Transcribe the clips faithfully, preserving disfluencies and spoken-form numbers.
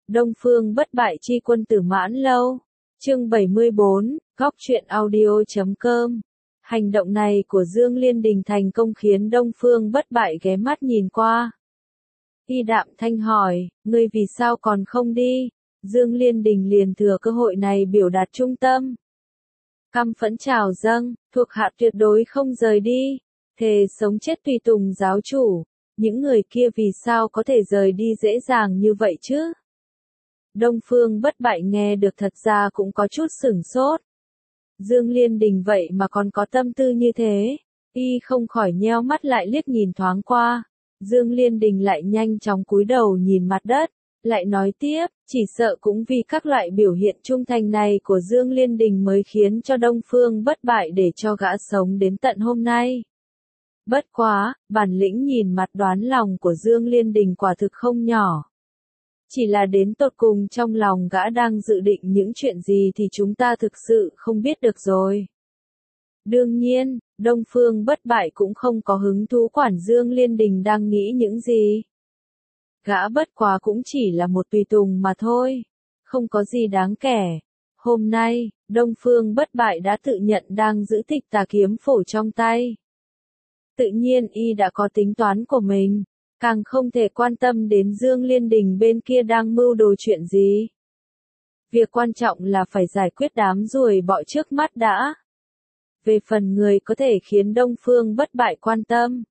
Đông Phương bất bại chi quân tử Mãn Lâu. Chương bảy mươi bốn, góc truyện audio chấm com. Hành động này của Dương Liên Đình thành công khiến Đông Phương bất bại ghé mắt nhìn qua. Y đạm thanh hỏi, ngươi vì sao còn không đi? Dương Liên Đình liền thừa cơ hội này biểu đạt trung tâm. Căm phẫn trào dâng, thuộc hạ tuyệt đối không rời đi, thề sống chết tùy tùng giáo chủ. Những người kia vì sao có thể rời đi dễ dàng như vậy chứ? Đông Phương bất bại nghe được thật ra cũng có chút sửng sốt. Dương Liên Đình vậy mà còn có tâm tư như thế, y không khỏi nheo mắt lại liếc nhìn thoáng qua. Dương Liên Đình lại nhanh chóng cúi đầu nhìn mặt đất, lại nói tiếp, chỉ sợ cũng vì các loại biểu hiện trung thành này của Dương Liên Đình mới khiến cho Đông Phương bất bại để cho gã sống đến tận hôm nay. Bất quá, bản lĩnh nhìn mặt đoán lòng của Dương Liên Đình quả thực không nhỏ. Chỉ là đến tột cùng trong lòng gã đang dự định những chuyện gì thì chúng ta thực sự không biết được rồi. Đương nhiên, Đông Phương bất bại cũng không có hứng thú quản Dương Liên Đình đang nghĩ những gì. Gã bất quá cũng chỉ là một tùy tùng mà thôi, không có gì đáng kể. Hôm nay, Đông Phương bất bại đã tự nhận đang giữ Tịch Tà kiếm phổ trong tay. Tự nhiên y đã có tính toán của mình, càng không thể quan tâm đến Dương Liên Đình bên kia đang mưu đồ chuyện gì. Việc quan trọng là phải giải quyết đám ruồi bọ trước mắt đã. Về phần người có thể khiến Đông Phương bất bại quan tâm,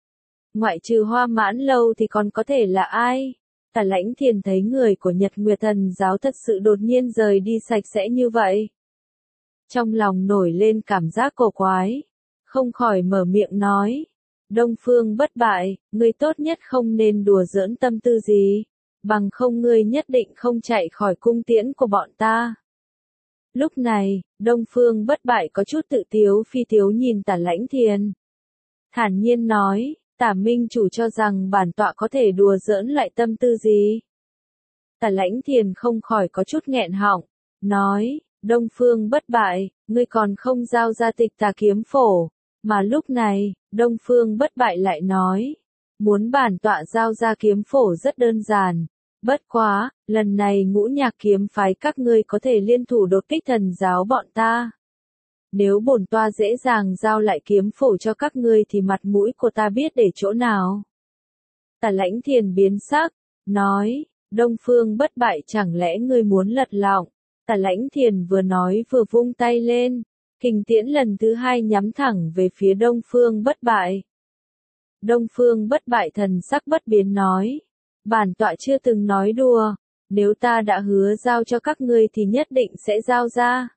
ngoại trừ Hoa Mãn Lâu thì còn có thể là ai? Tả Lãnh Thiền thấy người của Nhật Nguyệt Thần giáo thật sự đột nhiên rời đi sạch sẽ như vậy. Trong lòng nổi lên cảm giác cổ quái, không khỏi mở miệng nói. Đông Phương bất bại, ngươi tốt nhất không nên đùa giỡn tâm tư gì, bằng không ngươi nhất định không chạy khỏi cung tiễn của bọn ta. Lúc này, Đông Phương bất bại có chút tự tiếu phi tiếu nhìn Tả Lãnh Thiền. Thản nhiên nói, Tả Minh chủ cho rằng bản tọa có thể đùa giỡn lại tâm tư gì? Tả Lãnh Thiền không khỏi có chút nghẹn họng, nói, Đông Phương bất bại, ngươi còn không giao ra Tịch Tà kiếm phổ. Mà lúc này, Đông Phương bất bại lại nói, muốn bản tọa giao ra kiếm phổ rất đơn giản. Bất quá, lần này Ngũ Nhạc kiếm phái các ngươi có thể liên thủ đột kích thần giáo bọn ta. Nếu bổn tọa dễ dàng giao lại kiếm phổ cho các ngươi thì mặt mũi của ta biết để chỗ nào? Tả Lãnh Thiền biến sắc, nói, Đông Phương bất bại chẳng lẽ ngươi muốn lật lọng? Tả Lãnh Thiền vừa nói vừa vung tay lên. Kình tiễn lần thứ hai nhắm thẳng về phía Đông Phương bất bại. Đông Phương bất bại thần sắc bất biến nói. Bản tọa chưa từng nói đùa, nếu ta đã hứa giao cho các ngươi thì nhất định sẽ giao ra.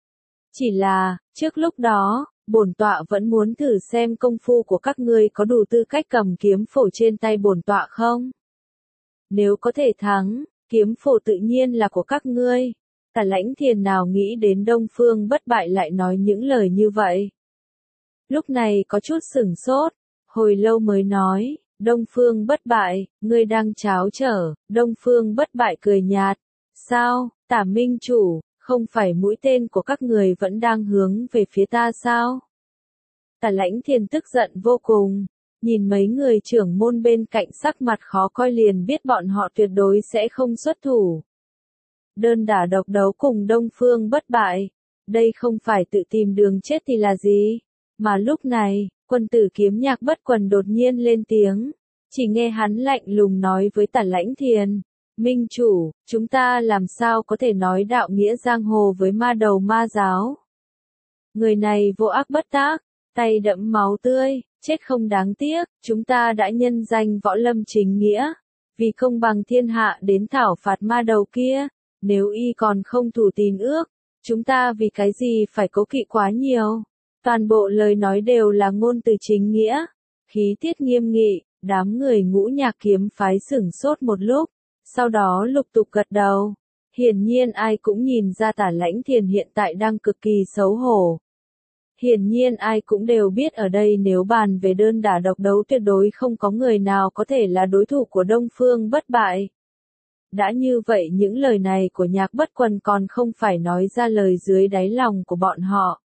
Chỉ là, trước lúc đó, bổn tọa vẫn muốn thử xem công phu của các ngươi có đủ tư cách cầm kiếm phổ trên tay bổn tọa không? Nếu có thể thắng, kiếm phổ tự nhiên là của các ngươi. Tả Lãnh Thiền nào nghĩ đến Đông Phương bất bại lại nói những lời như vậy. Lúc này có chút sửng sốt, hồi lâu mới nói, Đông Phương bất bại, ngươi đang tráo trở. Đông Phương bất bại cười nhạt, sao, Tả Minh chủ, không phải mũi tên của các người vẫn đang hướng về phía ta sao? Tả Lãnh Thiền tức giận vô cùng, nhìn mấy người trưởng môn bên cạnh sắc mặt khó coi liền biết bọn họ tuyệt đối sẽ không xuất thủ. Đơn đả độc đấu cùng Đông Phương bất bại, đây không phải tự tìm đường chết thì là gì? Mà lúc này, quân tử Kiếm Nhạc Bất Quần đột nhiên lên tiếng, chỉ nghe hắn lạnh lùng nói với Tả Lãnh Thiền, Minh chủ, chúng ta làm sao có thể nói đạo nghĩa giang hồ với ma đầu ma giáo? Người này vô ác bất tác, tay đẫm máu tươi, chết không đáng tiếc, chúng ta đã nhân danh võ lâm chính nghĩa, vì công bằng thiên hạ đến thảo phạt ma đầu kia. Nếu y còn không thủ tín ước, chúng ta vì cái gì phải cố kỵ quá nhiều? Toàn bộ lời nói đều là ngôn từ chính nghĩa, khí tiết nghiêm nghị. Đám người Ngũ Nhạc kiếm phái sửng sốt một lúc, sau đó lục tục gật đầu. Hiển nhiên ai cũng nhìn ra Tả Lãnh Thiền hiện tại đang cực kỳ xấu hổ. Hiển nhiên ai cũng đều biết ở đây nếu bàn về đơn đả độc đấu tuyệt đối không có người nào có thể là đối thủ của Đông Phương bất bại. Đã như vậy những lời này của Nhạc Bất Quần còn không phải nói ra lời dưới đáy lòng của bọn họ.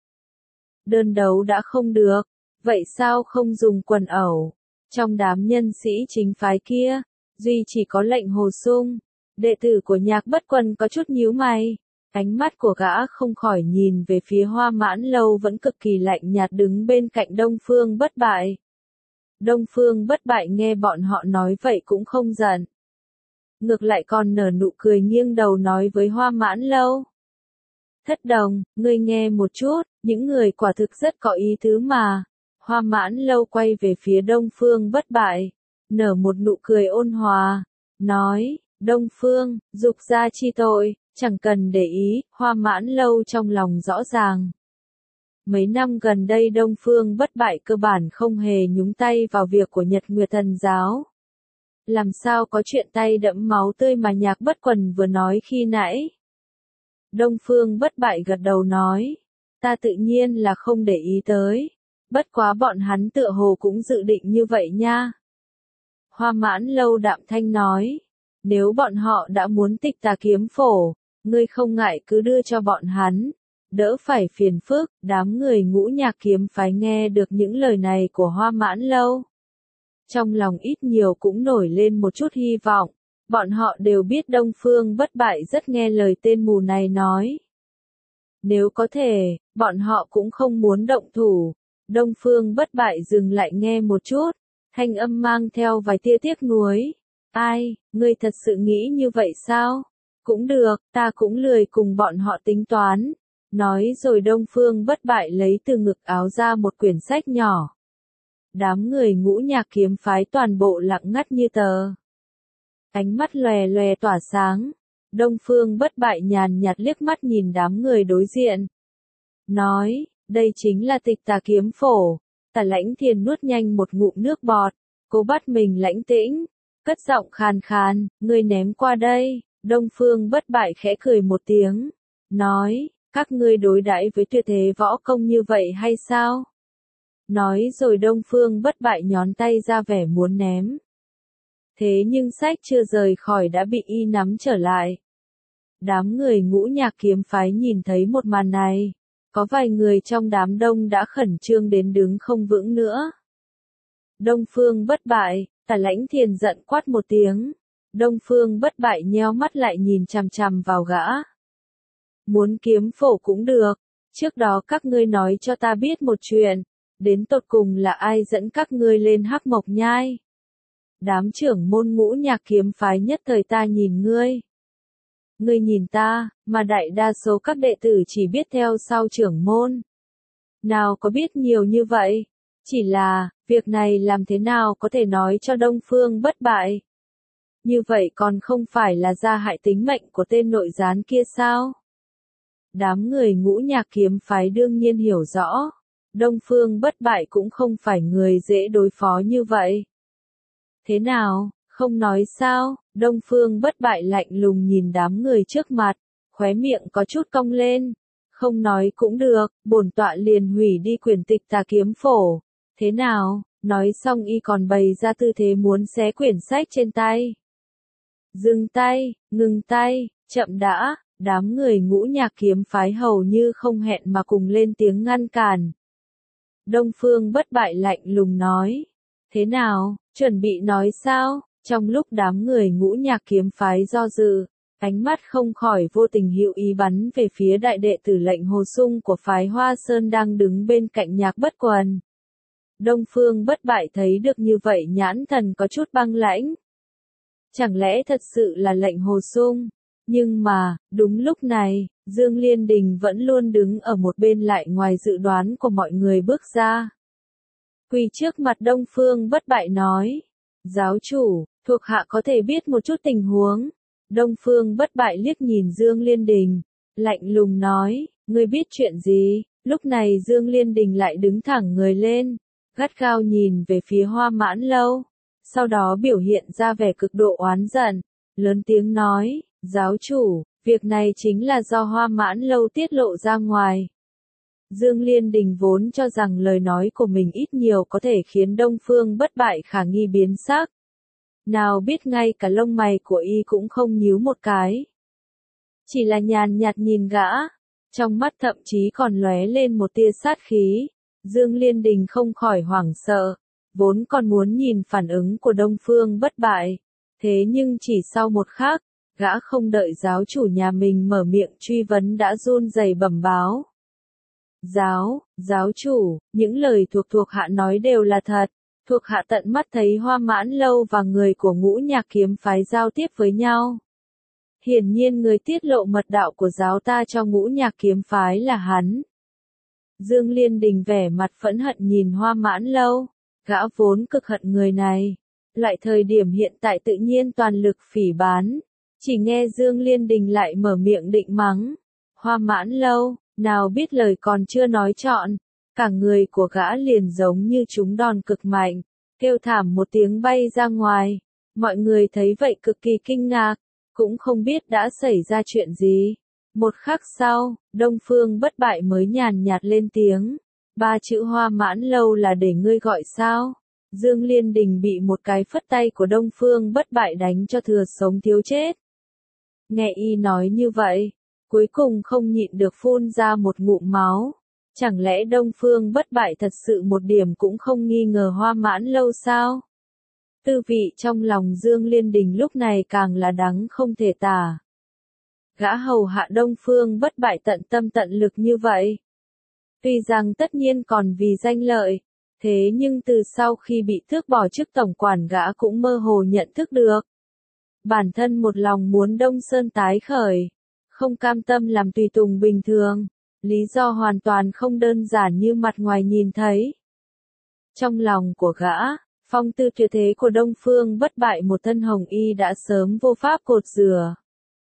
Đơn đấu đã không được, vậy sao không dùng quần ẩu? Trong đám nhân sĩ chính phái kia, duy chỉ có Lệnh Hồ Sung, Đệ tử của Nhạc Bất Quần có chút nhíu mày. Ánh mắt của gã không khỏi nhìn về phía Hoa Mãn Lâu vẫn cực kỳ lạnh nhạt đứng bên cạnh Đông Phương Bất Bại. Đông Phương Bất Bại nghe bọn họ nói vậy cũng không giận. Ngược lại còn nở nụ cười nghiêng đầu nói với Hoa Mãn Lâu. Thất đồng, ngươi nghe một chút, những người quả thực rất có ý tứ mà. Hoa Mãn Lâu quay về phía Đông Phương Bất Bại, nở một nụ cười ôn hòa, nói, Đông Phương, dục gia chi tội, chẳng cần để ý, Hoa Mãn Lâu trong lòng rõ ràng. Mấy năm gần đây Đông Phương Bất Bại cơ bản không hề nhúng tay vào việc của Nhật Nguyệt Thần Giáo. Làm sao có chuyện tay đẫm máu tươi mà Nhạc Bất Quần vừa nói khi nãy? Đông Phương Bất Bại gật đầu nói, ta tự nhiên là không để ý tới, bất quá bọn hắn tựa hồ cũng dự định như vậy nha. Hoa Mãn Lâu đạm thanh nói, nếu bọn họ đã muốn tịch Tà Kiếm Phổ, ngươi không ngại cứ đưa cho bọn hắn, đỡ phải phiền phức. Đám người Ngũ Nhạc kiếm phái nghe được những lời này của Hoa Mãn Lâu. Trong lòng ít nhiều cũng nổi lên một chút hy vọng, bọn họ đều biết Đông Phương Bất Bại rất nghe lời tên mù này nói. Nếu có thể, bọn họ cũng không muốn động thủ. Đông Phương Bất Bại dừng lại nghe một chút, thanh âm mang theo vài tia tiếc nuối. Ai, ngươi thật sự nghĩ như vậy sao? Cũng được, ta cũng lười cùng bọn họ tính toán. Nói rồi Đông Phương Bất Bại lấy từ ngực áo ra một quyển sách nhỏ. Đám người Ngũ Nhạc kiếm phái toàn bộ lặng ngắt như tờ. Ánh mắt lòe lòe tỏa sáng. Đông Phương Bất Bại nhàn nhạt liếc mắt nhìn đám người đối diện. Nói, đây chính là tịch Tà Kiếm Phổ. Tả Lãnh Thiền nuốt nhanh một ngụm nước bọt, cố bắt mình lãnh tĩnh, cất giọng khàn khàn, ngươi ném qua đây. Đông Phương Bất Bại khẽ cười một tiếng, nói, các ngươi đối đãi với tuyệt thế võ công như vậy hay sao? Nói rồi Đông Phương Bất Bại nhón tay ra vẻ muốn ném. Thế nhưng sách chưa rời khỏi đã bị y nắm trở lại. Đám người Ngũ Nhạc kiếm phái nhìn thấy một màn này. Có vài người trong đám đông đã khẩn trương đến đứng không vững nữa. Đông Phương Bất Bại, Tả Lãnh Thiền giận quát một tiếng. Đông Phương Bất Bại nheo mắt lại nhìn chằm chằm vào gã. Muốn kiếm phổ cũng được, trước đó các ngươi nói cho ta biết một chuyện, đến tột cùng là ai dẫn các ngươi lên Hắc Mộc Nhai? Đám trưởng môn Ngũ Nhạc kiếm phái nhất thời ta nhìn ngươi. Ngươi nhìn ta, mà đại đa số các đệ tử chỉ biết theo sau trưởng môn. Nào có biết nhiều như vậy? Chỉ là, việc này làm thế nào có thể nói cho Đông Phương Bất Bại? Như vậy còn không phải là gia hại tính mệnh của tên nội gián kia sao? Đám người Ngũ Nhạc kiếm phái đương nhiên hiểu rõ. Đông Phương Bất Bại cũng không phải người dễ đối phó như vậy. Thế nào, không nói sao? Đông Phương Bất Bại lạnh lùng nhìn đám người trước mặt, khóe miệng có chút cong lên. Không nói cũng được, bổn tọa liền hủy đi quyển tịch Tà Kiếm Phổ. Thế nào? Nói xong y còn bày ra tư thế muốn xé quyển sách trên tay. Dừng tay, ngừng tay, chậm đã. Đám người Ngũ Nhạc kiếm phái hầu như không hẹn mà cùng lên tiếng ngăn cản. Đông Phương Bất Bại lạnh lùng nói. Thế nào, chuẩn bị nói sao? Trong lúc đám người Ngũ Nhạc kiếm phái do dự, ánh mắt không khỏi vô tình hữu ý bắn về phía đại đệ tử Lệnh Hồ Sung của phái Hoa Sơn đang đứng bên cạnh Nhạc Bất Quần. Đông Phương Bất Bại thấy được như vậy nhãn thần có chút băng lãnh. Chẳng lẽ thật sự là Lệnh Hồ Sung? Nhưng mà, đúng lúc này, Dương Liên Đình vẫn luôn đứng ở một bên lại ngoài dự đoán của mọi người bước ra. Quỳ trước mặt Đông Phương Bất Bại nói, giáo chủ, thuộc hạ có thể biết một chút tình huống. Đông Phương Bất Bại liếc nhìn Dương Liên Đình, lạnh lùng nói, ngươi biết chuyện gì? Lúc này Dương Liên Đình lại đứng thẳng người lên, gắt gao nhìn về phía Hoa Mãn Lâu, sau đó biểu hiện ra vẻ cực độ oán giận, lớn tiếng nói, giáo chủ, việc này chính là do Hoa Mãn Lâu tiết lộ ra ngoài. Dương Liên Đình vốn cho rằng lời nói của mình ít nhiều có thể khiến Đông Phương Bất Bại khả nghi biến sắc. Nào biết ngay cả lông mày của y cũng không nhíu một cái. Chỉ là nhàn nhạt nhìn gã, trong mắt thậm chí còn lóe lên một tia sát khí. Dương Liên Đình không khỏi hoảng sợ, vốn còn muốn nhìn phản ứng của Đông Phương Bất Bại. Thế nhưng chỉ sau một khắc, Gã không đợi giáo chủ nhà mình mở miệng truy vấn đã run rẩy bẩm báo. Giáo, giáo chủ, những lời thuộc thuộc hạ nói đều là thật. Thuộc hạ tận mắt thấy Hoa Mãn Lâu và người của Ngũ Nhạc kiếm phái giao tiếp với nhau. Hiển nhiên người tiết lộ mật đạo của giáo ta cho Ngũ Nhạc kiếm phái là hắn. Dương Liên Đình vẻ mặt phẫn hận nhìn Hoa Mãn Lâu. Gã vốn cực hận người này. Loại thời điểm hiện tại tự nhiên toàn lực phỉ báng. Chỉ nghe Dương Liên Đình lại mở miệng định mắng. Hoa Mãn Lâu, nào biết lời còn chưa nói trọn. Cả người của gã liền giống như trúng đòn cực mạnh. Kêu thảm một tiếng bay ra ngoài. Mọi người thấy vậy cực kỳ kinh ngạc. Cũng không biết đã xảy ra chuyện gì. Một khắc sau, Đông Phương Bất Bại mới nhàn nhạt lên tiếng. Ba chữ Hoa Mãn Lâu là để ngươi gọi sao? Dương Liên Đình bị một cái phất tay của Đông Phương Bất Bại đánh cho thừa sống thiếu chết. Nghe y nói như vậy, cuối cùng không nhịn được phun ra một ngụm máu. Chẳng lẽ Đông Phương Bất Bại thật sự một điểm cũng không nghi ngờ Hoa Mãn Lâu sao? Tư vị trong lòng Dương Liên Đình lúc này càng là đắng không thể tả. Gã hầu hạ Đông Phương Bất Bại tận tâm tận lực như vậy. Tuy rằng tất nhiên còn vì danh lợi, thế nhưng từ sau khi bị tước bỏ chức tổng quản gã cũng mơ hồ nhận thức được. Bản thân một lòng muốn Đông Sơn tái khởi, không cam tâm làm tùy tùng bình thường, lý do hoàn toàn không đơn giản như mặt ngoài nhìn thấy. Trong lòng của gã, phong tư tuyệt thế của Đông Phương Bất Bại một thân hồng y đã sớm vô pháp cột rửa.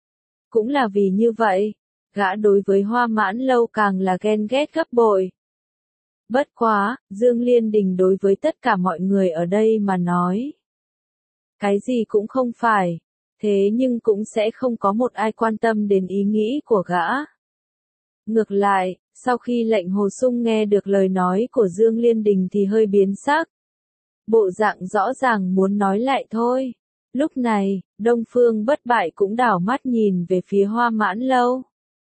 Cũng là vì như vậy, gã đối với Hoa Mãn Lâu càng là ghen ghét gấp bội. Bất quá, Dương Liên Đình đối với tất cả mọi người ở đây mà nói. Cái gì cũng không phải, thế nhưng cũng sẽ không có một ai quan tâm đến ý nghĩ của gã. Ngược lại, sau khi lệnh Hồ Sung nghe được lời nói của Dương Liên Đình thì hơi biến sắc. Bộ dạng rõ ràng muốn nói lại thôi. Lúc này, Đông Phương Bất Bại cũng đảo mắt nhìn về phía Hoa Mãn Lâu.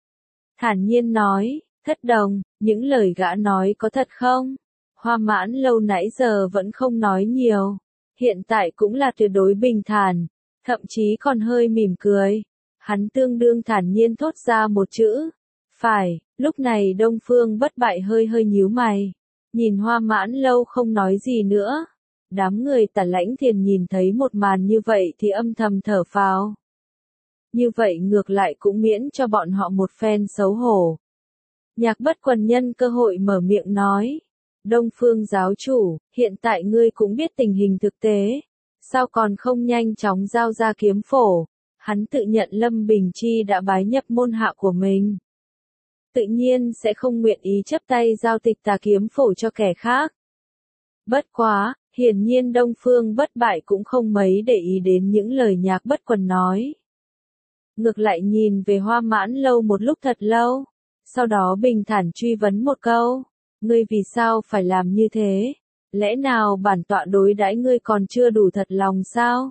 Thản nhiên nói, Thất Đồng, những lời gã nói có thật không? Hoa Mãn Lâu nãy giờ vẫn không nói nhiều. Hiện tại cũng là tuyệt đối bình thản, thậm chí còn hơi mỉm cười. Hắn tương đương thản nhiên thốt ra một chữ. Phải, lúc này Đông Phương Bất Bại hơi hơi nhíu mày. Nhìn Hoa Mãn Lâu không nói gì nữa. Đám người Tả Lãnh Thiền nhìn thấy một màn như vậy thì âm thầm thở phào. Như vậy ngược lại cũng miễn cho bọn họ một phen xấu hổ. Nhạc Bất Quần nhân cơ hội mở miệng nói. Đông Phương giáo chủ, hiện tại ngươi cũng biết tình hình thực tế. Sao còn không nhanh chóng giao ra kiếm phổ? Hắn tự nhận Lâm Bình Chi đã bái nhập môn hạ của mình. Tự nhiên sẽ không nguyện ý chấp tay giao tịch tà kiếm phổ cho kẻ khác. Bất quá, hiển nhiên Đông Phương Bất Bại cũng không mấy để ý đến những lời Nhạc Bất Quần nói. Ngược lại nhìn về Hoa Mãn Lâu một lúc thật lâu. Sau đó bình thản truy vấn một câu. Ngươi vì sao phải làm như thế? Lẽ nào bản tọa đối đãi ngươi còn chưa đủ thật lòng sao?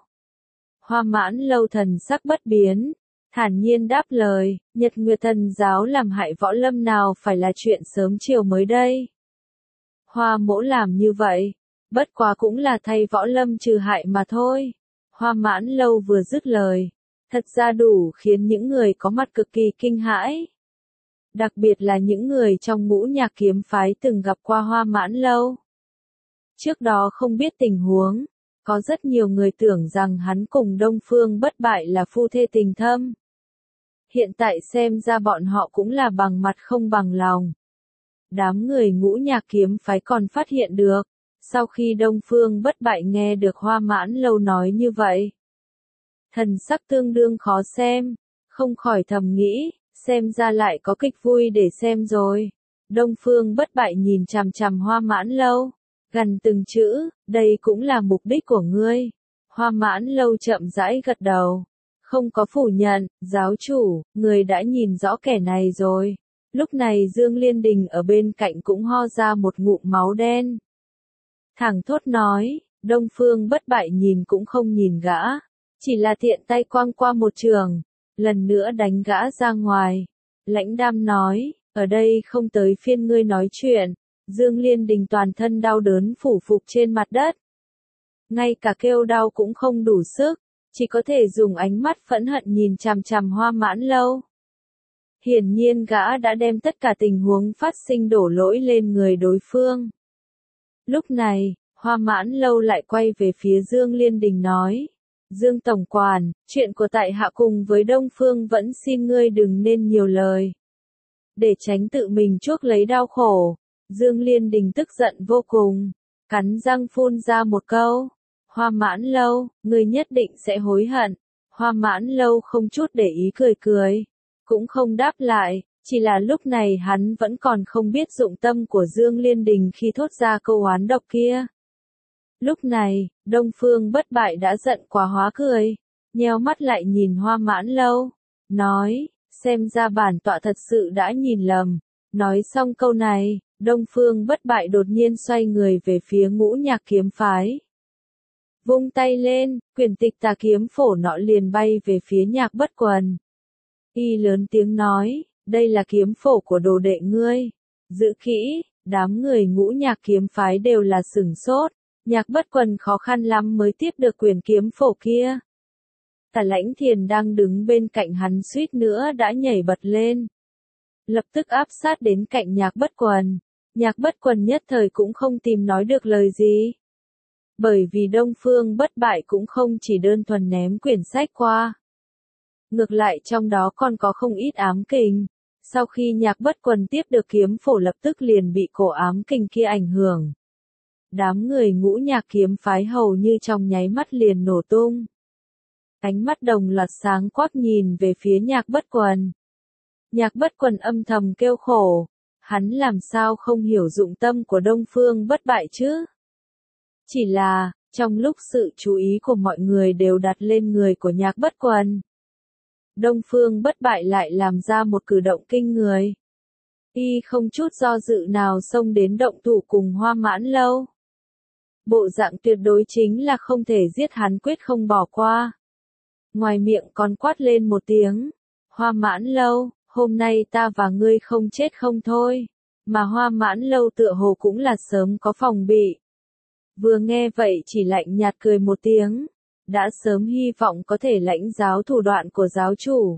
Hoa Mãn Lâu thần sắc bất biến, thản nhiên đáp lời, Nhật Nguyệt Thần giáo làm hại võ lâm nào phải là chuyện sớm chiều mới đây. Hoa mỗ làm như vậy, bất quá cũng là thay võ lâm trừ hại mà thôi. Hoa Mãn Lâu vừa dứt lời, thật ra đủ khiến những người có mặt cực kỳ kinh hãi. Đặc biệt là những người trong Ngũ Nhạc kiếm phái từng gặp qua Hoa Mãn Lâu. Trước đó không biết tình huống, có rất nhiều người tưởng rằng hắn cùng Đông Phương Bất Bại là phu thê tình thâm. Hiện tại xem ra bọn họ cũng là bằng mặt không bằng lòng. Đám người Ngũ Nhạc kiếm phái còn phát hiện được, sau khi Đông Phương Bất Bại nghe được Hoa Mãn Lâu nói như vậy. Thần sắc tương đương khó xem, không khỏi thầm nghĩ, xem ra lại có kịch vui để xem rồi. Đông Phương Bất Bại nhìn chằm chằm Hoa Mãn Lâu, gần từng chữ, đây cũng là mục đích của ngươi. Hoa Mãn Lâu chậm rãi gật đầu, không có phủ nhận, giáo chủ, người đã nhìn rõ kẻ này rồi. Lúc này Dương Liên Đình ở bên cạnh cũng ho ra một ngụm máu đen. Thẳng thốt nói, Đông Phương Bất Bại nhìn cũng không nhìn gã, chỉ là thiện tay quăng qua một trường, lần nữa đánh gã ra ngoài. Lãnh Đam nói, ở đây không tới phiên ngươi nói chuyện. Dương Liên Đình toàn thân đau đớn phủ phục trên mặt đất. Ngay cả kêu đau cũng không đủ sức, chỉ có thể dùng ánh mắt phẫn hận nhìn chằm chằm Hoa Mãn Lâu. Hiển nhiên gã đã đem tất cả tình huống phát sinh đổ lỗi lên người đối phương. Lúc này, Hoa Mãn Lâu lại quay về phía Dương Liên Đình nói. Dương Tổng Quản, chuyện của tại hạ cùng với Đông Phương vẫn xin ngươi đừng nên nhiều lời. Để tránh tự mình chuốc lấy đau khổ, Dương Liên Đình tức giận vô cùng, cắn răng phun ra một câu. Hoa Mãn Lâu, ngươi nhất định sẽ hối hận. Hoa Mãn Lâu không chút để ý cười cười, cũng không đáp lại, chỉ là lúc này hắn vẫn còn không biết dụng tâm của Dương Liên Đình khi thốt ra câu oán độc kia. Lúc này, Đông Phương Bất Bại đã giận quá hóa cười, nheo mắt lại nhìn Hoa Mãn Lâu, nói, xem ra bản tọa thật sự đã nhìn lầm. Nói xong câu này, Đông Phương Bất Bại đột nhiên xoay người về phía Ngũ Nhạc Kiếm Phái. Vung tay lên, quyển tịch tà kiếm phổ nọ liền bay về phía Nhạc Bất Quần. Y lớn tiếng nói, đây là kiếm phổ của đồ đệ ngươi. Giữ kỹ, đám người Ngũ Nhạc Kiếm Phái đều là sửng sốt. Nhạc Bất Quần khó khăn lắm mới tiếp được quyển kiếm phổ kia. Tả Lãnh Thiền đang đứng bên cạnh hắn suýt nữa đã nhảy bật lên. Lập tức áp sát đến cạnh Nhạc Bất Quần. Nhạc Bất Quần nhất thời cũng không tìm nói được lời gì. Bởi vì Đông Phương Bất Bại cũng không chỉ đơn thuần ném quyển sách qua. Ngược lại trong đó còn có không ít ám kình. Sau khi Nhạc Bất Quần tiếp được kiếm phổ lập tức liền bị cổ ám kình kia ảnh hưởng. Đám người Ngũ Nhạc Kiếm Phái hầu như trong nháy mắt liền nổ tung. Ánh mắt đồng loạt sáng quắc nhìn về phía Nhạc Bất Quần. Nhạc Bất Quần âm thầm kêu khổ, hắn làm sao không hiểu dụng tâm của Đông Phương Bất Bại chứ? Chỉ là, trong lúc sự chú ý của mọi người đều đặt lên người của Nhạc Bất Quần, Đông Phương Bất Bại lại làm ra một cử động kinh người. Y không chút do dự nào xông đến động thủ cùng Hoa Mãn Lâu. Bộ dạng tuyệt đối chính là không thể giết hắn quyết không bỏ qua. Ngoài miệng còn quát lên một tiếng, Hoa Mãn Lâu, hôm nay ta và ngươi không chết không thôi. Mà Hoa Mãn Lâu tựa hồ cũng là sớm có phòng bị. Vừa nghe vậy chỉ lạnh nhạt cười một tiếng, đã sớm hy vọng có thể lãnh giáo thủ đoạn của giáo chủ.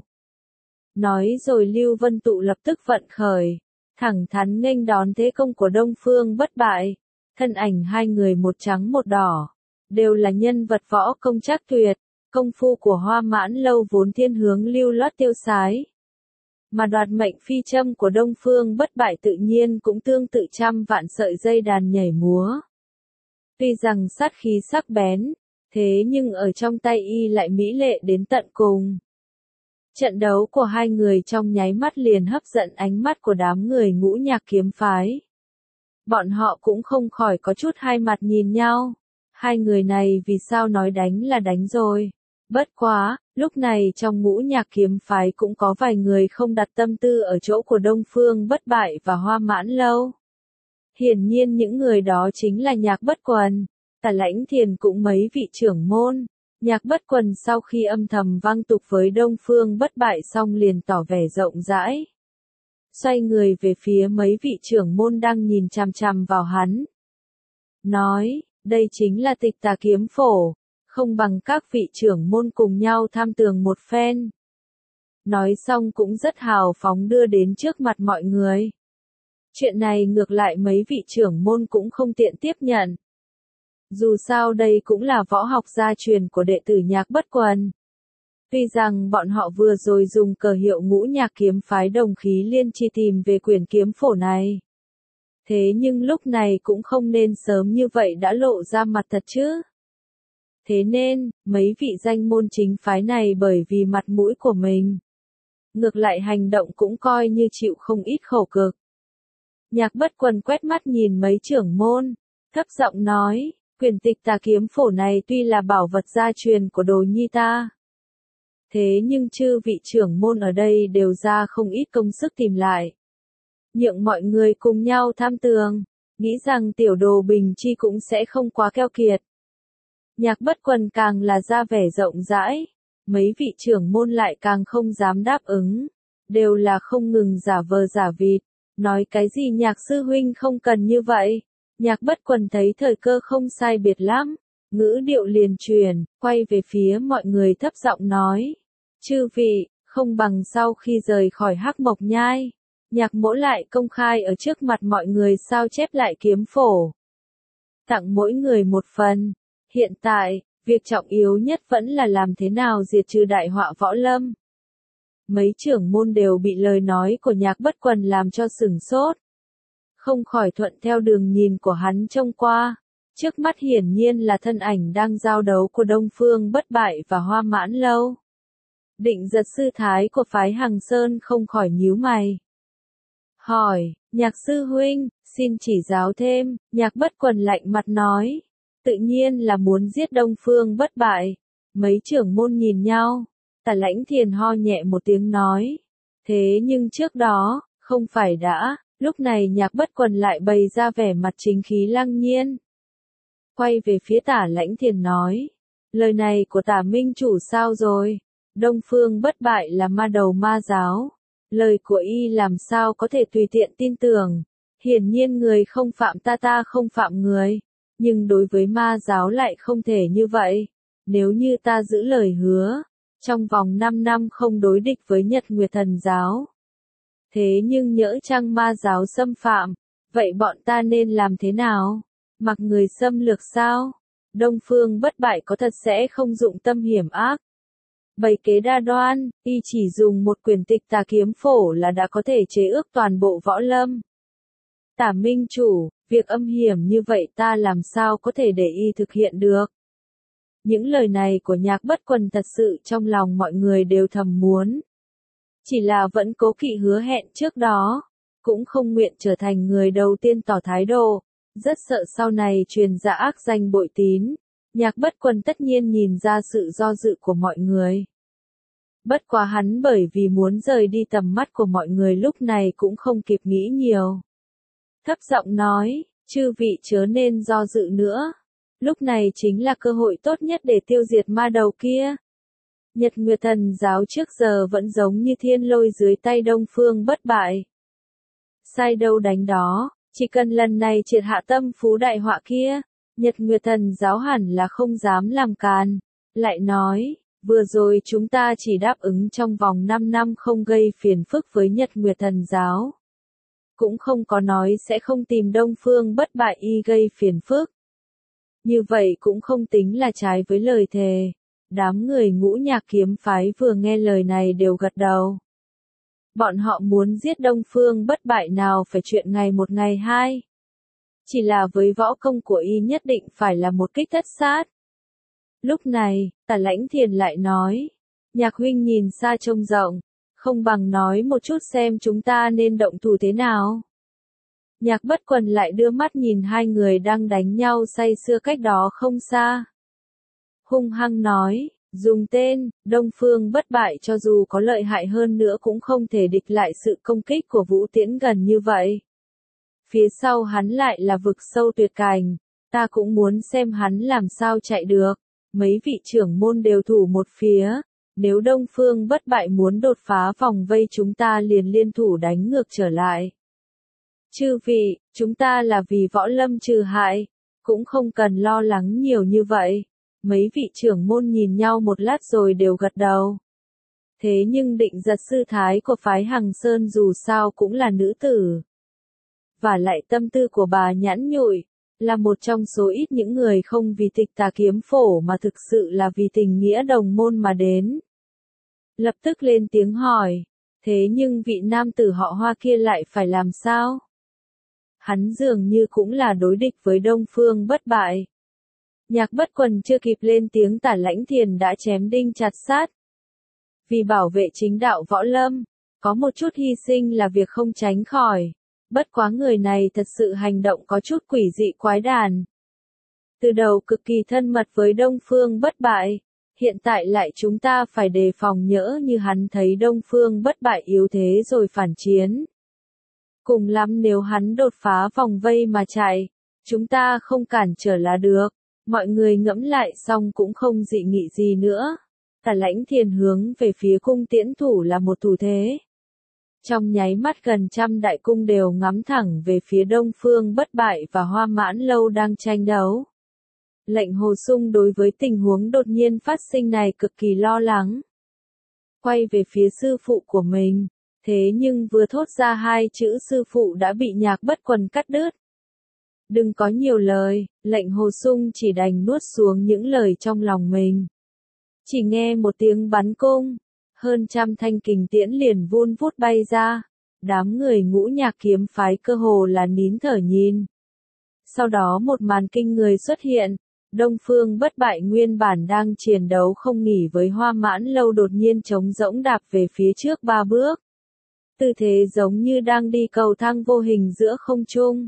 Nói rồi Lưu Vân Tụ lập tức vận khởi, thẳng thắn nghênh đón thế công của Đông Phương Bất Bại. Thân ảnh hai người một trắng một đỏ, đều là nhân vật võ công trác tuyệt, công phu của Hoa Mãn Lâu vốn thiên hướng lưu loát tiêu sái. Mà đoạt mệnh phi châm của Đông Phương Bất Bại tự nhiên cũng tương tự trăm vạn sợi dây đàn nhảy múa. Tuy rằng sát khí sắc bén, thế nhưng ở trong tay y lại mỹ lệ đến tận cùng. Trận đấu của hai người trong nháy mắt liền hấp dẫn ánh mắt của đám người Ngũ Nhạc Kiếm Phái. Bọn họ cũng không khỏi có chút hai mặt nhìn nhau. Hai người này vì sao nói đánh là đánh rồi. Bất quá, lúc này trong Ngũ Nhạc Kiếm Phái cũng có vài người không đặt tâm tư ở chỗ của Đông Phương Bất Bại và Hoa Mãn Lâu. Hiển nhiên những người đó chính là Nhạc Bất Quần, Tả Lãnh Thiền cũng mấy vị trưởng môn. Nhạc Bất Quần sau khi âm thầm vang tục với Đông Phương Bất Bại xong liền tỏ vẻ rộng rãi. Xoay người về phía mấy vị trưởng môn đang nhìn chằm chằm vào hắn. Nói, đây chính là tịch tà kiếm phổ, không bằng các vị trưởng môn cùng nhau tham tường một phen. Nói xong cũng rất hào phóng đưa đến trước mặt mọi người. Chuyện này ngược lại mấy vị trưởng môn cũng không tiện tiếp nhận. Dù sao đây cũng là võ học gia truyền của đệ tử Nhạc Bất Quần. Tuy rằng bọn họ vừa rồi dùng cờ hiệu Ngũ Nhạc Kiếm Phái đồng khí liên chi tìm về quyển kiếm phổ này. Thế nhưng lúc này cũng không nên sớm như vậy đã lộ ra mặt thật chứ. Thế nên, mấy vị danh môn chính phái này bởi vì mặt mũi của mình. Ngược lại hành động cũng coi như chịu không ít khổ cực. Nhạc Bất Quần quét mắt nhìn mấy trưởng môn, thấp giọng nói, quyển tịch tà kiếm phổ này tuy là bảo vật gia truyền của Đồ Nhi ta. Thế nhưng chư vị trưởng môn ở đây đều ra không ít công sức tìm lại. Nhượng mọi người cùng nhau tham tường, nghĩ rằng tiểu Đồ Bình Chi cũng sẽ không quá keo kiệt. Nhạc Bất Quần càng là ra vẻ rộng rãi, mấy vị trưởng môn lại càng không dám đáp ứng, đều là không ngừng giả vờ giả vịt, nói cái gì Nhạc sư huynh không cần như vậy. Nhạc Bất Quần thấy thời cơ không sai biệt lắm, ngữ điệu liền truyền, quay về phía mọi người thấp giọng nói. Chư vị, không bằng sau khi rời khỏi Hắc Mộc Nhai, Nhạc Mỗ lại công khai ở trước mặt mọi người sao chép lại kiếm phổ. Tặng mỗi người một phần. Hiện tại, việc trọng yếu nhất vẫn là làm thế nào diệt trừ đại họa võ lâm. Mấy trưởng môn đều bị lời nói của Nhạc Bất Quần làm cho sửng sốt. Không khỏi thuận theo đường nhìn của hắn trông qua. Trước mắt hiển nhiên là thân ảnh đang giao đấu của Đông Phương Bất Bại và Hoa Mãn Lâu. Định Giật sư thái của phái Hằng Sơn không khỏi nhíu mày. Hỏi, Nhạc sư huynh, xin chỉ giáo thêm, Nhạc Bất Quần lạnh mặt nói. Tự nhiên là muốn giết Đông Phương Bất Bại. Mấy trưởng môn nhìn nhau. Tả Lãnh Thiền ho nhẹ một tiếng nói. Thế nhưng trước đó, không phải đã, lúc này Nhạc Bất Quần lại bày ra vẻ mặt chính khí lăng nhiên. Quay về phía Tả Lãnh Thiền nói. Lời này của Tả Minh chủ sao rồi? Đông Phương Bất Bại là ma đầu ma giáo. Lời của y làm sao có thể tùy tiện tin tưởng. Hiển nhiên người không phạm ta ta không phạm người. Nhưng đối với ma giáo lại không thể như vậy. Nếu như ta giữ lời hứa, trong vòng năm năm không đối địch với Nhật Nguyệt Thần giáo. Thế nhưng nhỡ chăng ma giáo xâm phạm, vậy bọn ta nên làm thế nào? Mặc người xâm lược sao? Đông Phương Bất Bại có thật sẽ không dụng tâm hiểm ác. Bày kế đa đoan, y chỉ dùng một quyển tịch Tà Kiếm Phổ là đã có thể chế ước toàn bộ võ lâm. Tả Minh chủ, việc âm hiểm như vậy ta làm sao có thể để y thực hiện được? Những lời này của Nhạc Bất Quần thật sự trong lòng mọi người đều thầm muốn. Chỉ là vẫn cố kỵ hứa hẹn trước đó, cũng không nguyện trở thành người đầu tiên tỏ thái độ, rất sợ sau này truyền ra ác danh bội tín. Nhạc Bất Quần tất nhiên nhìn ra sự do dự của mọi người. Bất quá hắn bởi vì muốn rời đi tầm mắt của mọi người lúc này cũng không kịp nghĩ nhiều. Thấp giọng nói, chư vị chớ nên do dự nữa. Lúc này chính là cơ hội tốt nhất để tiêu diệt ma đầu kia. Nhật Nguyệt Thần giáo trước giờ vẫn giống như thiên lôi dưới tay Đông Phương Bất Bại. Sai đâu đánh đó, chỉ cần lần này triệt hạ tâm phú đại họa kia, Nhật Nguyệt Thần giáo hẳn là không dám làm càn. Lại nói, vừa rồi chúng ta chỉ đáp ứng trong vòng năm năm không gây phiền phức với Nhật Nguyệt Thần giáo. Cũng không có nói sẽ không tìm Đông Phương Bất Bại y gây phiền phức. Như vậy cũng không tính là trái với lời thề. Đám người Ngũ Nhạc kiếm phái vừa nghe lời này đều gật đầu. Bọn họ muốn giết Đông Phương Bất Bại nào phải chuyện ngày một ngày hai. Chỉ là với võ công của y nhất định phải là một kích thất sát. Lúc này, Tả Lãnh Thiền lại nói. Nhạc huynh nhìn xa trông rộng. Không bằng nói một chút xem chúng ta nên động thủ thế nào. Nhạc Bất Quần lại đưa mắt nhìn hai người đang đánh nhau say sưa cách đó không xa. Hung hăng nói, dùng tên, Đông Phương Bất Bại cho dù có lợi hại hơn nữa cũng không thể địch lại sự công kích của Vũ Tiễn gần như vậy. Phía sau hắn lại là vực sâu tuyệt cảnh, ta cũng muốn xem hắn làm sao chạy được. Mấy vị trưởng môn đều thủ một phía, nếu Đông Phương Bất Bại muốn đột phá vòng vây chúng ta liền liên thủ đánh ngược trở lại. Chư vị, chúng ta là vì võ lâm trừ hại, cũng không cần lo lắng nhiều như vậy. Mấy vị trưởng môn nhìn nhau một lát rồi đều gật đầu. Thế nhưng Định Giật sư thái của phái Hằng Sơn dù sao cũng là nữ tử. Và lại tâm tư của bà nhẵn nhụi, là một trong số ít những người không vì tịch Tà Kiếm Phổ mà thực sự là vì tình nghĩa đồng môn mà đến. Lập tức lên tiếng hỏi, thế nhưng vị nam tử họ Hoa kia lại phải làm sao? Hắn dường như cũng là đối địch với Đông Phương Bất Bại. Nhạc Bất Quần chưa kịp lên tiếng Tả Lãnh Thiền đã chém đinh chặt sát. Vì bảo vệ chính đạo võ lâm, có một chút hy sinh là việc không tránh khỏi. Bất quá người này thật sự hành động có chút quỷ dị quái đản. Từ đầu cực kỳ thân mật với Đông Phương Bất Bại, hiện tại lại chúng ta phải đề phòng nhỡ như hắn thấy Đông Phương Bất Bại yếu thế rồi phản chiến. Cùng lắm nếu hắn đột phá vòng vây mà chạy, chúng ta không cản trở là được. Mọi người ngẫm lại xong cũng không dị nghị gì nữa. Tả Lãnh Thiền hướng về phía cung tiễn thủ là một thủ thế. Trong nháy mắt gần trăm đại cung đều ngắm thẳng về phía Đông Phương Bất Bại và Hoa Mãn Lâu đang tranh đấu. Lệnh Hồ Sung đối với tình huống đột nhiên phát sinh này cực kỳ lo lắng. Quay về phía sư phụ của mình, thế nhưng vừa thốt ra hai chữ sư phụ đã bị Nhạc Bất Quần cắt đứt. Đừng có nhiều lời, lệnh Hồ Sung chỉ đành nuốt xuống những lời trong lòng mình. Chỉ nghe một tiếng bắn cung, hơn trăm thanh kình tiễn liền vun vút bay ra, đám người Ngũ Nhạc kiếm phái cơ hồ là nín thở nhìn. Sau đó một màn kinh người xuất hiện, Đông Phương Bất Bại nguyên bản đang chiến đấu không nghỉ với Hoa Mãn Lâu đột nhiên trống rỗng đạp về phía trước ba bước. Tư thế giống như đang đi cầu thang vô hình giữa không trung.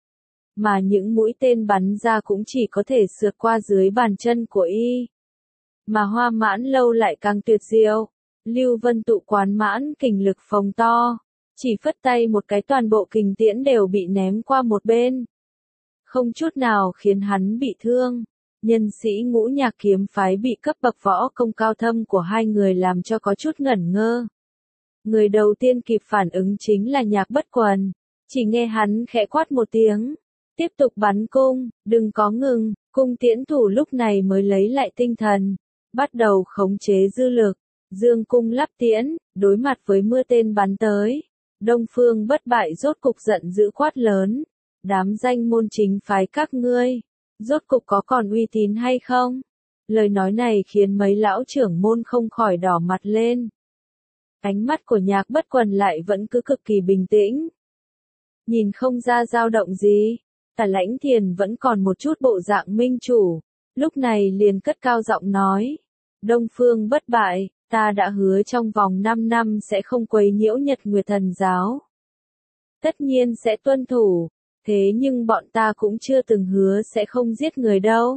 Mà những mũi tên bắn ra cũng chỉ có thể sượt qua dưới bàn chân của y. Mà Hoa Mãn Lâu lại càng tuyệt diệu. Lưu Vân tụ quán mãn kình lực phồng to. Chỉ phất tay một cái toàn bộ kình tiễn đều bị ném qua một bên. Không chút nào khiến hắn bị thương. Nhân sĩ Ngũ Nhạc kiếm phái bị cấp bậc võ công cao thâm của hai người làm cho có chút ngẩn ngơ. Người đầu tiên kịp phản ứng chính là Nhạc Bất Quần. Chỉ nghe hắn khẽ quát một tiếng. Tiếp tục bắn cung, đừng có ngừng. Cung tiễn thủ lúc này mới lấy lại tinh thần. Bắt đầu khống chế dư lực. Dương cung lắp tiễn, đối mặt với mưa tên bắn tới. Đông Phương Bất Bại rốt cục giận dữ quát lớn. Đám danh môn chính phái các ngươi. Rốt cục có còn uy tín hay không? Lời nói này khiến mấy lão trưởng môn không khỏi đỏ mặt lên. Ánh mắt của Nhạc Bất Quần lại vẫn cứ cực kỳ bình tĩnh. Nhìn không ra dao động gì. Tả Lãnh Thiền vẫn còn một chút bộ dạng minh chủ. Lúc này liền cất cao giọng nói. Đông Phương Bất Bại, ta đã hứa trong vòng năm năm sẽ không quấy nhiễu Nhật Nguyệt Thần Giáo. Tất nhiên sẽ tuân thủ. Thế nhưng bọn ta cũng chưa từng hứa sẽ không giết người đâu.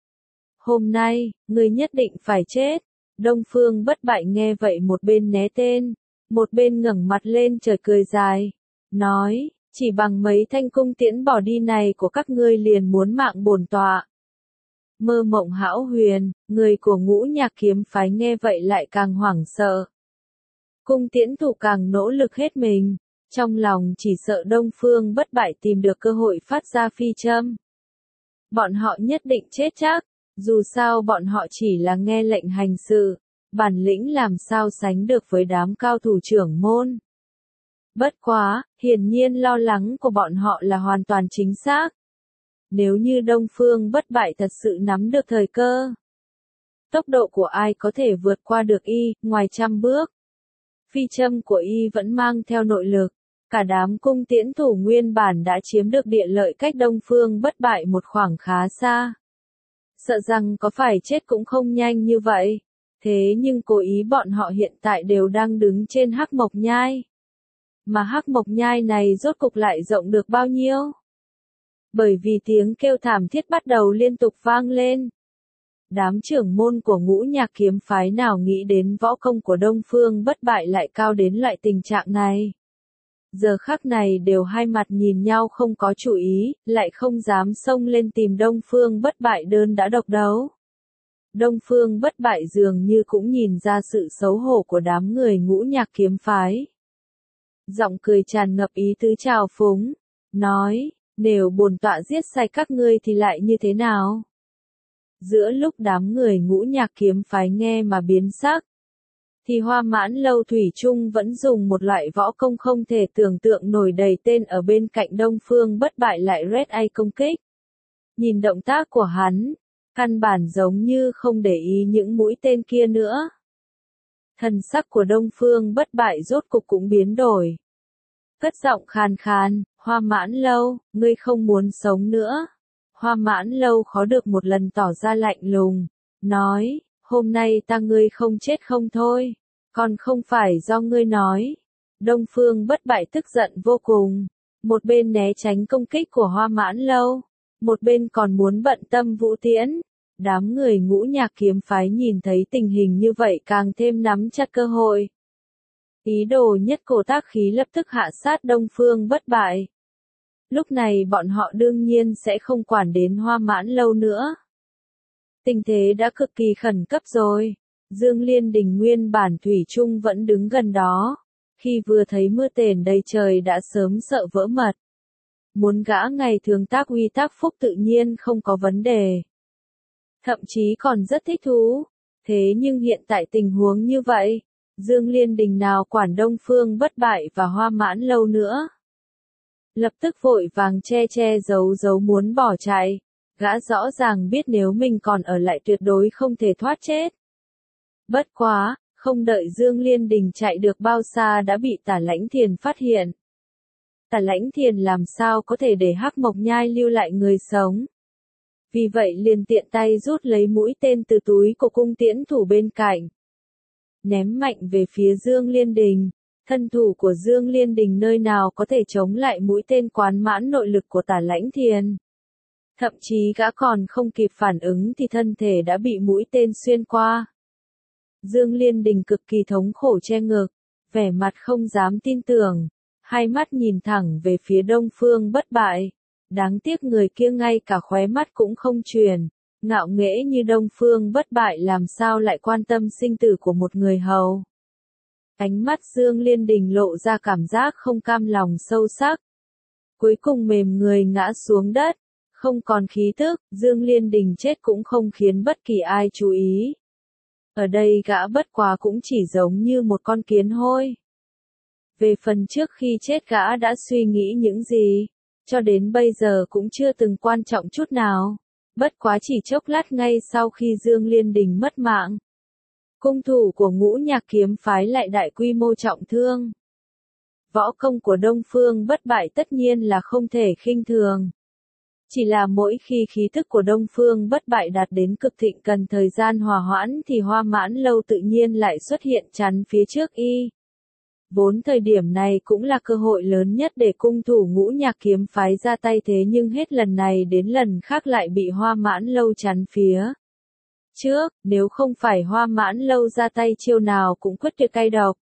Hôm nay, người nhất định phải chết. Đông Phương Bất Bại nghe vậy một bên né tên, một bên ngẩng mặt lên trời cười dài. Nói, chỉ bằng mấy thanh cung tiễn bỏ đi này của các ngươi liền muốn mạng bổn tọa. Mơ Mộng Hão Huyền, người của Ngũ Nhạc kiếm phái nghe vậy lại càng hoảng sợ. Cung tiễn thủ càng nỗ lực hết mình. Trong lòng chỉ sợ Đông Phương Bất Bại tìm được cơ hội phát ra phi châm. Bọn họ nhất định chết chắc, dù sao bọn họ chỉ là nghe lệnh hành sự, bản lĩnh làm sao sánh được với đám cao thủ trưởng môn. Bất quá, hiển nhiên lo lắng của bọn họ là hoàn toàn chính xác. Nếu như Đông Phương Bất Bại thật sự nắm được thời cơ, tốc độ của ai có thể vượt qua được y, ngoài trăm bước. Phi châm của y vẫn mang theo nội lực. Cả đám cung tiễn thủ nguyên bản đã chiếm được địa lợi cách Đông Phương Bất Bại một khoảng khá xa. Sợ rằng có phải chết cũng không nhanh như vậy. Thế nhưng cố ý bọn họ hiện tại đều đang đứng trên Hắc Mộc Nhai. Mà Hắc Mộc Nhai này rốt cục lại rộng được bao nhiêu? Bởi vì tiếng kêu thảm thiết bắt đầu liên tục vang lên. Đám trưởng môn của Ngũ Nhạc kiếm phái nào nghĩ đến võ công của Đông Phương Bất Bại lại cao đến loại tình trạng này. Giờ khắc này đều hai mặt nhìn nhau không có chủ ý, lại không dám xông lên tìm Đông Phương Bất Bại đơn đã độc đấu. Đông Phương Bất Bại dường như cũng nhìn ra sự xấu hổ của đám người Ngũ Nhạc kiếm phái. Giọng cười tràn ngập ý tứ trào phúng, nói, nếu bổn tọa giết sạch các ngươi thì lại như thế nào? Giữa lúc đám người Ngũ Nhạc kiếm phái nghe mà biến sắc, thì Hoa Mãn Lâu thủy chung vẫn dùng một loại võ công không thể tưởng tượng nổi đầy tên ở bên cạnh Đông Phương Bất Bại lại red eye công kích. Nhìn động tác của hắn, căn bản giống như không để ý những mũi tên kia nữa. Thần sắc của Đông Phương Bất Bại rốt cục cũng biến đổi. Cất giọng khàn khàn, Hoa Mãn Lâu, ngươi không muốn sống nữa. Hoa Mãn Lâu khó được một lần tỏ ra lạnh lùng, nói, hôm nay ta ngươi không chết không thôi, còn không phải do ngươi nói. Đông Phương Bất Bại tức giận vô cùng, một bên né tránh công kích của Hoa Mãn Lâu, một bên còn muốn bận tâm Vũ Tiễn. Đám người Ngũ Nhạc kiếm phái nhìn thấy tình hình như vậy càng thêm nắm chặt cơ hội. Ý đồ nhất cổ tác khí lập tức hạ sát Đông Phương Bất Bại. Lúc này bọn họ đương nhiên sẽ không quản đến Hoa Mãn Lâu nữa. Tình thế đã cực kỳ khẩn cấp rồi. Dương Liên Đình nguyên bản thủy chung vẫn đứng gần đó. Khi vừa thấy mưa tên đầy trời đã sớm sợ vỡ mật. Muốn gã ngày thường tác uy tác phúc tự nhiên không có vấn đề. thậm chí còn rất thích thú. Thế nhưng hiện tại tình huống như vậy, Dương Liên Đình nào quản Đông Phương Bất Bại và Hoa Mãn Lâu nữa. Lập tức vội vàng che che giấu giấu muốn bỏ chạy, gã rõ ràng biết nếu mình còn ở lại tuyệt đối không thể thoát chết. Bất quá, không đợi Dương Liên Đình chạy được bao xa đã bị Tả Lãnh Thiền phát hiện. Tả Lãnh Thiền làm sao có thể để Hắc Mộc Nhai lưu lại người sống. Vì vậy liền tiện tay rút lấy mũi tên từ túi của cung tiễn thủ bên cạnh. Ném mạnh về phía Dương Liên Đình, thân thủ của Dương Liên Đình nơi nào có thể chống lại mũi tên quán mãn nội lực của Tả Lãnh Thiền. Thậm chí gã còn không kịp phản ứng thì thân thể đã bị mũi tên xuyên qua. Dương Liên Đình cực kỳ thống khổ che ngực, vẻ mặt không dám tin tưởng, hai mắt nhìn thẳng về phía Đông Phương Bất Bại. Đáng tiếc người kia ngay cả khóe mắt cũng không truyền, ngạo nghễ như Đông Phương Bất Bại làm sao lại quan tâm sinh tử của một người hầu. Ánh mắt Dương Liên Đình lộ ra cảm giác không cam lòng sâu sắc. Cuối cùng mềm người ngã xuống đất, không còn khí tức, Dương Liên Đình chết cũng không khiến bất kỳ ai chú ý. Ở đây gã bất quá cũng chỉ giống như một con kiến hôi. Về phần trước khi chết gã đã suy nghĩ những gì, cho đến bây giờ cũng chưa từng quan trọng chút nào. Bất quá chỉ chốc lát ngay sau khi Dương Liên Đình mất mạng, cung thủ của Ngũ Nhạc kiếm phái lại đại quy mô trọng thương. Võ công của Đông Phương Bất Bại tất nhiên là không thể khinh thường. Chỉ là mỗi khi khí tức của Đông Phương Bất Bại đạt đến cực thịnh cần thời gian hòa hoãn thì Hoa Mãn Lâu tự nhiên lại xuất hiện chắn phía trước y. Vốn thời điểm này cũng là cơ hội lớn nhất để cung thủ Ngũ Nhạc kiếm phái ra tay, thế nhưng hết lần này đến lần khác lại bị Hoa Mãn Lâu chắn phía trước, nếu không phải Hoa Mãn Lâu ra tay chiêu nào cũng quyết tuyệt cay độc.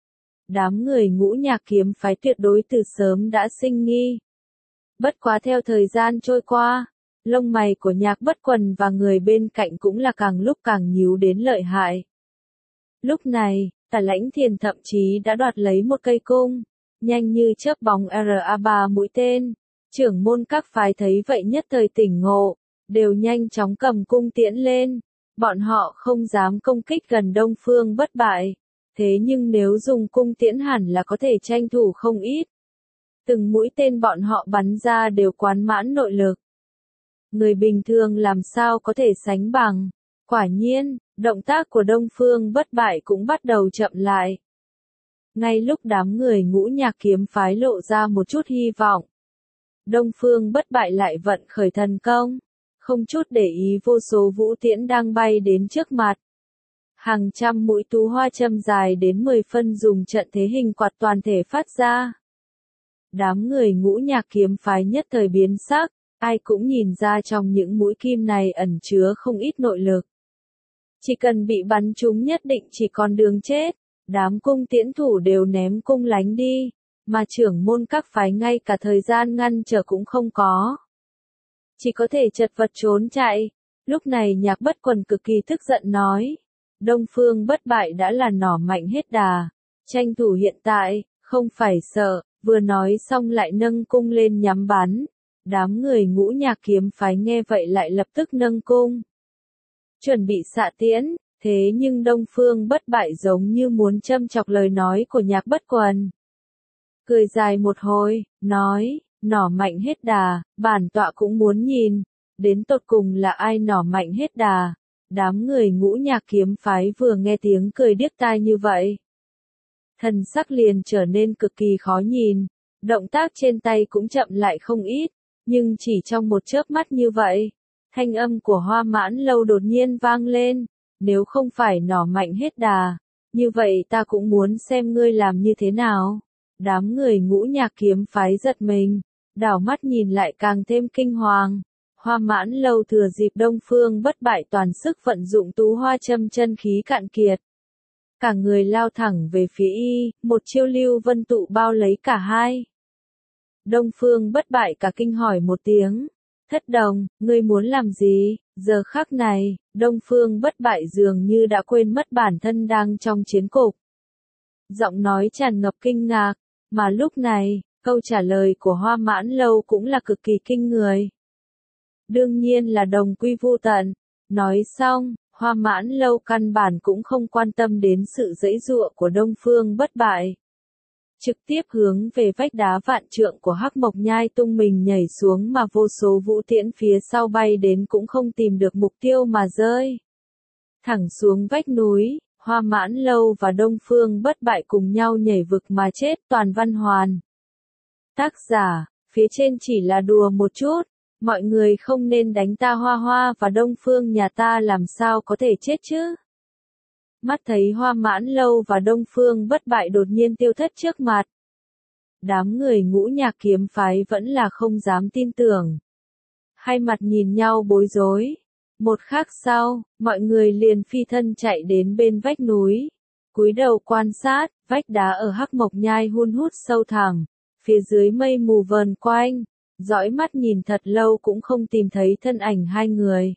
Đám người Ngũ Nhạc kiếm phái tuyệt đối từ sớm đã sinh nghi. Bất quá theo thời gian trôi qua, lông mày của Nhạc Bất Quần và người bên cạnh cũng là càng lúc càng nhíu đến lợi hại. Lúc này, Tả Lãnh Thiền thậm chí đã đoạt lấy một cây cung, nhanh như chớp bóng R A ba mũi tên. Trưởng môn các phái thấy vậy nhất thời tỉnh ngộ, đều nhanh chóng cầm cung tiễn lên. Bọn họ không dám công kích gần Đông Phương Bất Bại, thế nhưng nếu dùng cung tiễn hẳn là có thể tranh thủ không ít. Từng mũi tên bọn họ bắn ra đều quán mãn nội lực. Người bình thường làm sao có thể sánh bằng. Quả nhiên, động tác của Đông Phương Bất Bại cũng bắt đầu chậm lại. Ngay lúc đám người Ngũ Nhạc kiếm phái lộ ra một chút hy vọng, Đông Phương Bất Bại lại vận khởi thần công, không chút để ý vô số vũ tiễn đang bay đến trước mặt. Hàng trăm mũi tú hoa châm dài đến mười phân dùng trận thế hình quạt toàn thể phát ra. Đám người Ngũ Nhạc kiếm phái nhất thời biến sắc, ai cũng nhìn ra trong những mũi kim này ẩn chứa không ít nội lực. Chỉ cần bị bắn trúng nhất định chỉ còn đường chết, đám cung tiễn thủ đều ném cung lánh đi, mà trưởng môn các phái ngay cả thời gian ngăn trở cũng không có. Chỉ có thể chật vật trốn chạy. Lúc này Nhạc Bất Quần cực kỳ tức giận nói, Đông Phương Bất Bại đã là nỏ mạnh hết đà, tranh thủ hiện tại, không phải sợ. Vừa nói xong lại nâng cung lên nhắm bắn. Đám người Ngũ Nhạc kiếm phái nghe vậy lại lập tức nâng cung, chuẩn bị xạ tiễn, thế nhưng Đông Phương Bất Bại giống như muốn châm chọc lời nói của Nhạc Bất Quần. Cười dài một hồi, nói, nỏ mạnh hết đà, bản tọa cũng muốn nhìn, đến tột cùng là ai nỏ mạnh hết đà. Đám người Ngũ Nhạc kiếm phái vừa nghe tiếng cười điếc tai như vậy, thần sắc liền trở nên cực kỳ khó nhìn, động tác trên tay cũng chậm lại không ít, nhưng chỉ trong một chớp mắt như vậy, thanh âm của Hoa Mãn Lâu đột nhiên vang lên, nếu không phải nỏ mạnh hết đà, như vậy ta cũng muốn xem ngươi làm như thế nào. Đám người Ngũ Nhạc kiếm phái giật mình, đảo mắt nhìn lại càng thêm kinh hoàng. Hoa Mãn Lâu thừa dịp Đông Phương Bất Bại toàn sức vận dụng tú hoa châm chân khí cạn kiệt, cả người lao thẳng về phía y, một chiêu lưu vân tụ bao lấy cả hai. Đông Phương Bất Bại cả kinh hỏi một tiếng, Thất Đồng, ngươi muốn làm gì? Giờ khắc này, Đông Phương Bất Bại dường như đã quên mất bản thân đang trong chiến cục. Giọng nói tràn ngập kinh ngạc, mà lúc này, câu trả lời của Hoa Mãn Lâu cũng là cực kỳ kinh người. Đương nhiên là đồng quy vu tận, Nói xong, Hoa Mãn Lâu căn bản cũng không quan tâm đến sự giãy giụa của Đông Phương Bất Bại. Trực tiếp hướng về vách đá vạn trượng của Hắc Mộc Nhai tung mình nhảy xuống mà vô số vũ tiễn phía sau bay đến cũng không tìm được mục tiêu mà rơi. Thẳng xuống vách núi, Hoa Mãn Lâu và Đông Phương Bất Bại cùng nhau nhảy vực mà chết. Toàn văn hoàn. Tác giả, phía trên chỉ là đùa một chút, mọi người không nên đánh ta Hoa Hoa và Đông Phương nhà ta làm sao có thể chết chứ. Mắt thấy Hoa Mãn Lâu và Đông Phương Bất Bại đột nhiên tiêu thất trước mặt. Đám người Ngũ Nhạc kiếm phái vẫn là không dám tin tưởng. Hai mặt nhìn nhau bối rối. Một khắc sau, mọi người liền phi thân chạy đến bên vách núi. Cúi đầu quan sát, vách đá ở Hắc Mộc Nhai hun hút sâu thẳm. Phía dưới mây mù vờn quanh. Dõi mắt nhìn thật lâu cũng không tìm thấy thân ảnh hai người.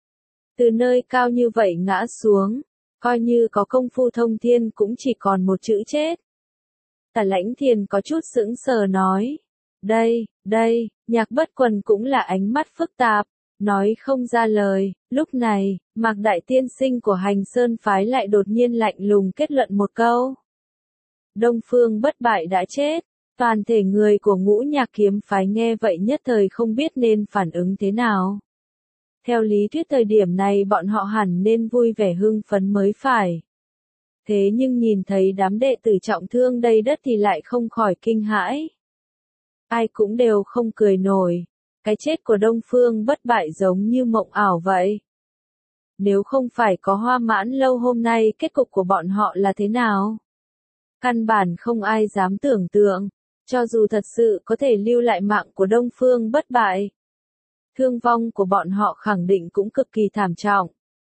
Từ nơi cao như vậy ngã xuống. Coi như có công phu thông thiên cũng chỉ còn một chữ chết. Tả Lãnh Thiền có chút sững sờ nói. Đây, đây, Nhạc Bất Quần cũng là ánh mắt phức tạp. Nói không ra lời. Lúc này, Mạc Đại Tiên Sinh của Hành Sơn Phái lại đột nhiên lạnh lùng kết luận một câu. Đông Phương Bất Bại đã chết. Toàn thể người của Ngũ Nhạc kiếm phái nghe vậy nhất thời không biết nên phản ứng thế nào. Theo lý thuyết thời điểm này bọn họ hẳn nên vui vẻ hưng phấn mới phải. Thế nhưng nhìn thấy đám đệ tử trọng thương đầy đất thì lại không khỏi kinh hãi. Ai cũng đều không cười nổi. Cái chết của Đông Phương Bất Bại giống như mộng ảo vậy. Nếu không phải có Hoa Mãn Lâu hôm nay kết cục của bọn họ là thế nào? Căn bản không ai dám tưởng tượng. Cho dù thật sự có thể lưu lại mạng của Đông Phương Bất Bại. Thương vong của bọn họ khẳng định cũng cực kỳ thảm trọng.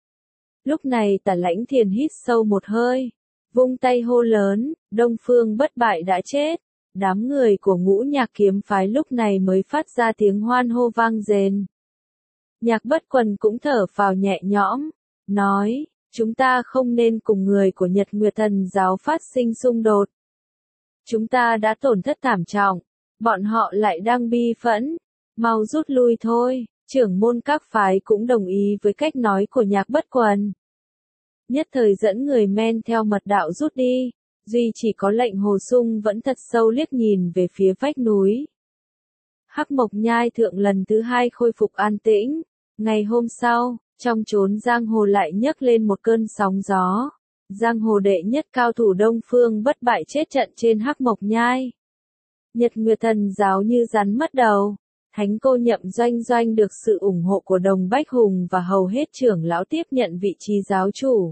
Lúc này Tả Lãnh Thiền hít sâu một hơi. Vung tay hô lớn, Đông Phương Bất Bại đã chết. Đám người của Ngũ Nhạc kiếm phái lúc này mới phát ra tiếng hoan hô vang dền. Nhạc Bất Quần cũng thở phào nhẹ nhõm. Nói, chúng ta không nên cùng người của Nhật Nguyệt Thần giáo phát sinh xung đột. Chúng ta đã tổn thất thảm trọng. Bọn họ lại đang bi phẫn. Mau rút lui thôi. Trưởng môn các phái cũng đồng ý với cách nói của Nhạc Bất Quần. Nhất thời dẫn người men theo mật đạo rút đi. Duy chỉ có Lệnh Hồ Sung vẫn thật sâu liếc nhìn về phía vách núi. Hắc Mộc Nhai thượng lần thứ hai khôi phục an tĩnh. Ngày hôm sau, trong chốn giang hồ lại nhấc lên một cơn sóng gió. Giang hồ đệ nhất cao thủ Đông Phương Bất Bại chết trận trên Hắc Mộc Nhai. Nhật Nguyệt Thần giáo như rắn mất đầu. Thánh cô Nhậm Doanh Doanh được sự ủng hộ của Đồng Bách Hùng và hầu hết trưởng lão tiếp nhận vị trí giáo chủ.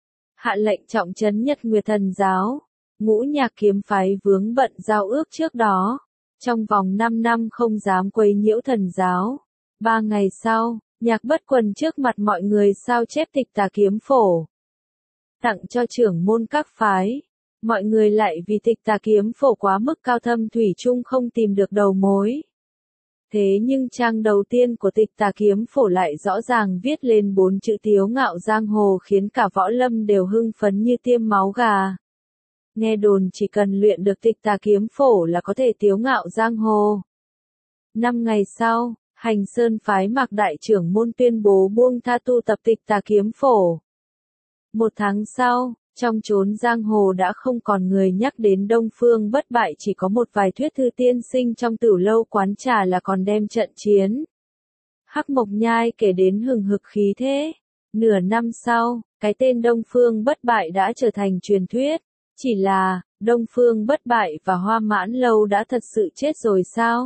Hạ lệnh trọng trấn Nhật Nguyệt Thần giáo. Ngũ Nhạc kiếm phái vướng bận giao ước trước đó. Trong vòng năm năm không dám quấy nhiễu thần giáo. Ba ngày sau, Nhạc Bất Quần trước mặt mọi người sao chép Tịch Tà kiếm phổ. Tặng cho trưởng môn các phái. Mọi người lại vì Tịch Tà kiếm phổ quá mức cao thâm thủy chung không tìm được đầu mối. Thế nhưng trang đầu tiên của Tịch Tà kiếm phổ lại rõ ràng viết lên bốn chữ tiếu ngạo giang hồ khiến cả võ lâm đều hưng phấn như tiêm máu gà. Nghe đồn chỉ cần luyện được Tịch Tà kiếm phổ là có thể tiếu ngạo giang hồ. Năm ngày sau, Hành Sơn phái Mạc Đại trưởng môn tuyên bố buông tha tu tập Tịch Tà kiếm phổ. Một tháng sau, trong chốn giang hồ đã không còn người nhắc đến Đông Phương Bất Bại, chỉ có một vài thuyết thư tiên sinh trong tử lâu quán trà là còn đem trận chiến Hắc Mộc Nhai kể đến hừng hực khí thế. Nửa năm sau, cái tên Đông Phương Bất Bại đã trở thành truyền thuyết. Chỉ là, Đông Phương Bất Bại và Hoa Mãn Lâu đã thật sự chết rồi sao?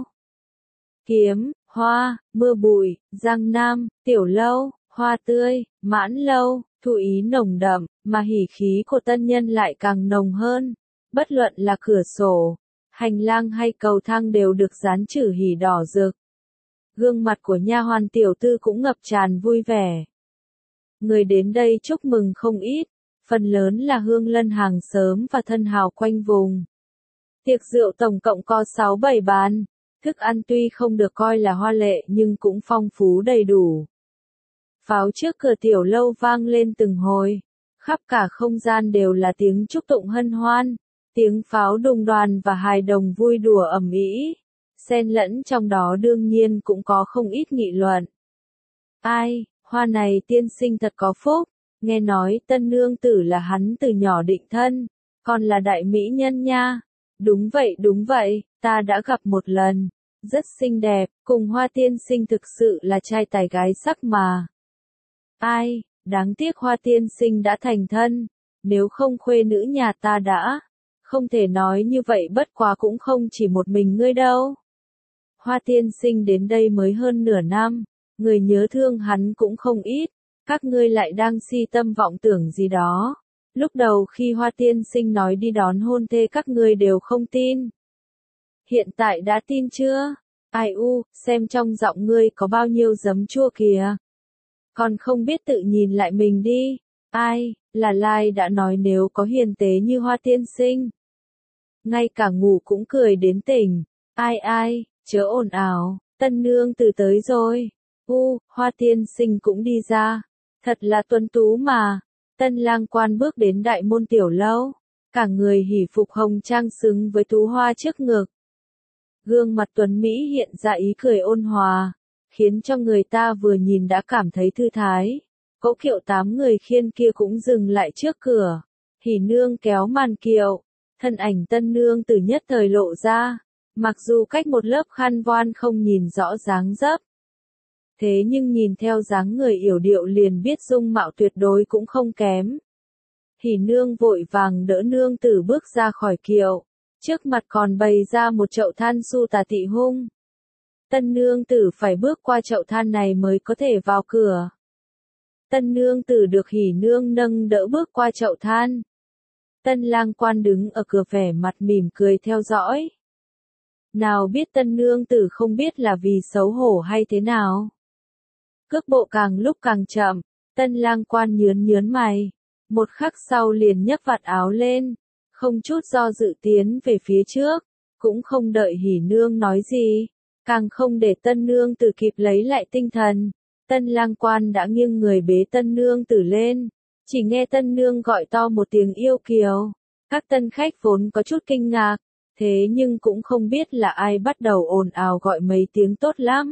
Kiếm, Hoa, Mưa Bụi, Giang Nam, Tiểu Lâu, Hoa Tươi, Mãn Lâu, thụ ý nồng đậm, mà hỉ khí của tân nhân lại càng nồng hơn. Bất luận là cửa sổ, hành lang hay cầu thang đều được dán chữ hỉ đỏ rực. Gương mặt của nha hoàn tiểu tư cũng ngập tràn vui vẻ. Người đến đây chúc mừng không ít, phần lớn là hương lân hàng xóm và thân hào quanh vùng. Tiệc rượu tổng cộng có sáu bảy bàn, thức ăn tuy không được coi là hoa lệ nhưng cũng phong phú đầy đủ. Pháo trước cửa tiểu lâu vang lên từng hồi, khắp cả không gian đều là tiếng chúc tụng hân hoan, tiếng pháo đùng đoàn và hài đồng vui đùa ầm ĩ, xen lẫn trong đó đương nhiên cũng có không ít nghị luận. Ai, Hoa này tiên sinh thật có phúc, nghe nói tân nương tử là hắn từ nhỏ định thân, còn là đại mỹ nhân nha. Đúng vậy đúng vậy, ta đã gặp một lần, rất xinh đẹp, cùng Hoa tiên sinh thực sự là trai tài gái sắc mà. Ai, đáng tiếc Hoa tiên sinh đã thành thân, nếu không khuê nữ nhà ta đã, không thể nói như vậy bất quá cũng không chỉ một mình ngươi đâu. Hoa tiên sinh đến đây mới hơn nửa năm, người nhớ thương hắn cũng không ít, các ngươi lại đang si tâm vọng tưởng gì đó. Lúc đầu khi Hoa tiên sinh nói đi đón hôn thê các ngươi đều không tin. Hiện tại đã tin chưa? Ai u, xem trong giọng ngươi có bao nhiêu giấm chua kìa. Còn không biết tự nhìn lại mình đi. Ai, là Lai đã nói nếu có hiền tế như Hoa tiên sinh. Ngay cả ngủ cũng cười đến tỉnh. Ai ai, chớ ồn ào, tân nương tử tới rồi. U, Hoa tiên sinh cũng đi ra. Thật là tuấn tú mà. Tân lang quan bước đến đại môn tiểu lâu. Cả người hỉ phục hồng trang xứng với tú hoa trước ngực. Gương mặt tuấn Mỹ hiện ra ý cười ôn hòa, khiến cho người ta vừa nhìn đã cảm thấy thư thái. Cỗ kiệu tám người khiên kia cũng dừng lại trước cửa. Hỉ nương kéo màn kiệu, thân ảnh tân nương tử nhất thời lộ ra, mặc dù cách một lớp khăn voan không nhìn rõ dáng dấp. Thế nhưng nhìn theo dáng người yểu điệu liền biết dung mạo tuyệt đối cũng không kém. Hỉ nương vội vàng đỡ nương tử bước ra khỏi kiệu, trước mặt còn bày ra một chậu than su tà tị hung. Tân nương tử phải bước qua chậu than này mới có thể vào cửa. Tân nương tử được hỉ nương nâng đỡ bước qua chậu than. Tân lang quan đứng ở cửa vẻ mặt mỉm cười theo dõi. Nào biết tân nương tử không biết là vì xấu hổ hay thế nào. Cước bộ càng lúc càng chậm, tân lang quan nhướn nhướn mày. Một khắc sau liền nhấc vạt áo lên, không chút do dự tiến về phía trước, cũng không đợi hỉ nương nói gì, càng không để tân nương tử kịp lấy lại tinh thần. Tân lang quan đã nghiêng người bế tân nương tử lên, chỉ nghe tân nương gọi to một tiếng yêu kiều. Các tân khách vốn có chút kinh ngạc, thế nhưng cũng không biết là ai bắt đầu ồn ào gọi mấy tiếng tốt lắm.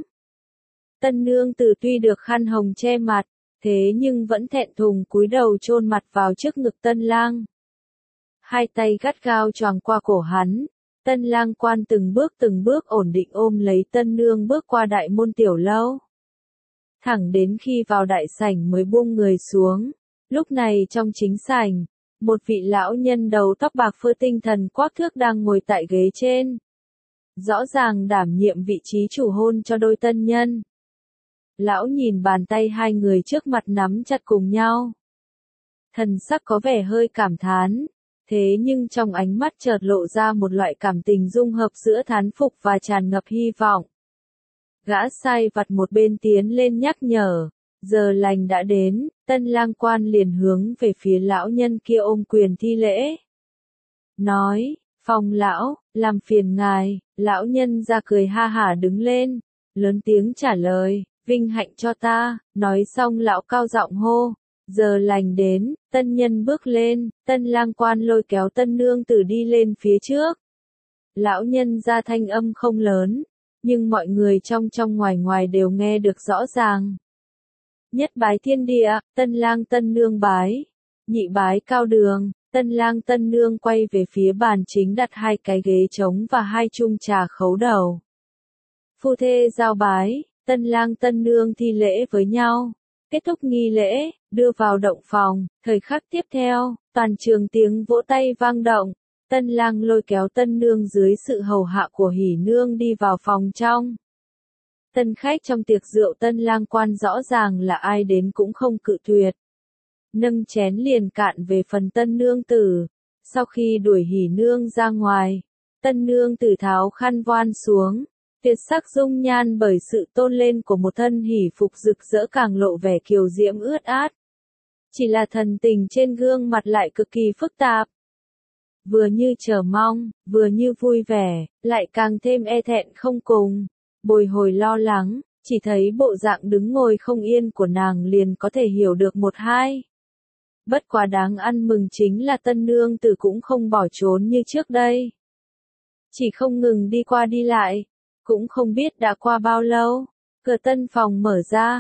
Tân nương tử tuy được khăn hồng che mặt, thế nhưng vẫn thẹn thùng cúi đầu chôn mặt vào trước ngực tân lang. Hai tay gắt gao choàng qua cổ hắn, tân lang quan từng bước từng bước ổn định ôm lấy tân nương bước qua đại môn tiểu lâu. Thẳng đến khi vào đại sảnh mới buông người xuống, lúc này trong chính sảnh, một vị lão nhân đầu tóc bạc phơ tinh thần quắc thước đang ngồi tại ghế trên. Rõ ràng đảm nhiệm vị trí chủ hôn cho đôi tân nhân. Lão nhìn bàn tay hai người trước mặt nắm chặt cùng nhau. Thần sắc có vẻ hơi cảm thán, thế nhưng trong ánh mắt chợt lộ ra một loại cảm tình dung hợp giữa thán phục và tràn ngập hy vọng. Gã sai vặt một bên tiến lên nhắc nhở, giờ lành đã đến, tân lang quan liền hướng về phía lão nhân kia ôm quyền thi lễ. Nói, Phong lão, làm phiền ngài, lão nhân ra cười ha hả đứng lên, lớn tiếng trả lời, vinh hạnh cho ta, nói xong lão cao giọng hô, giờ lành đến, tân nhân bước lên, tân lang quan lôi kéo tân nương tử đi lên phía trước. Lão nhân ra thanh âm không lớn, nhưng mọi người trong trong ngoài ngoài đều nghe được rõ ràng. Nhất bái thiên địa, tân lang tân nương bái, nhị bái cao đường, tân lang tân nương quay về phía bàn chính đặt hai cái ghế trống và hai chung trà khấu đầu. Phu thê giao bái, tân lang tân nương thi lễ với nhau, kết thúc nghi lễ, đưa vào động phòng, thời khắc tiếp theo, toàn trường tiếng vỗ tay vang động. Tân lang lôi kéo tân nương dưới sự hầu hạ của hỉ nương đi vào phòng trong. Tân khách trong tiệc rượu tân lang quan rõ ràng là ai đến cũng không cự tuyệt. Nâng chén liền cạn về phần tân nương tử. Sau khi đuổi hỉ nương ra ngoài, tân nương tử tháo khăn voan xuống. Tuyệt sắc dung nhan bởi sự tôn lên của một thân hỉ phục rực rỡ càng lộ vẻ kiều diễm ướt át. Chỉ là thần tình trên gương mặt lại cực kỳ phức tạp. Vừa như chờ mong, vừa như vui vẻ, lại càng thêm e thẹn không cùng, bồi hồi lo lắng, chỉ thấy bộ dạng đứng ngồi không yên của nàng liền có thể hiểu được một hai. Bất quá đáng ăn mừng chính là tân nương tử cũng không bỏ trốn như trước đây. Chỉ không ngừng đi qua đi lại, cũng không biết đã qua bao lâu, cửa tân phòng mở ra,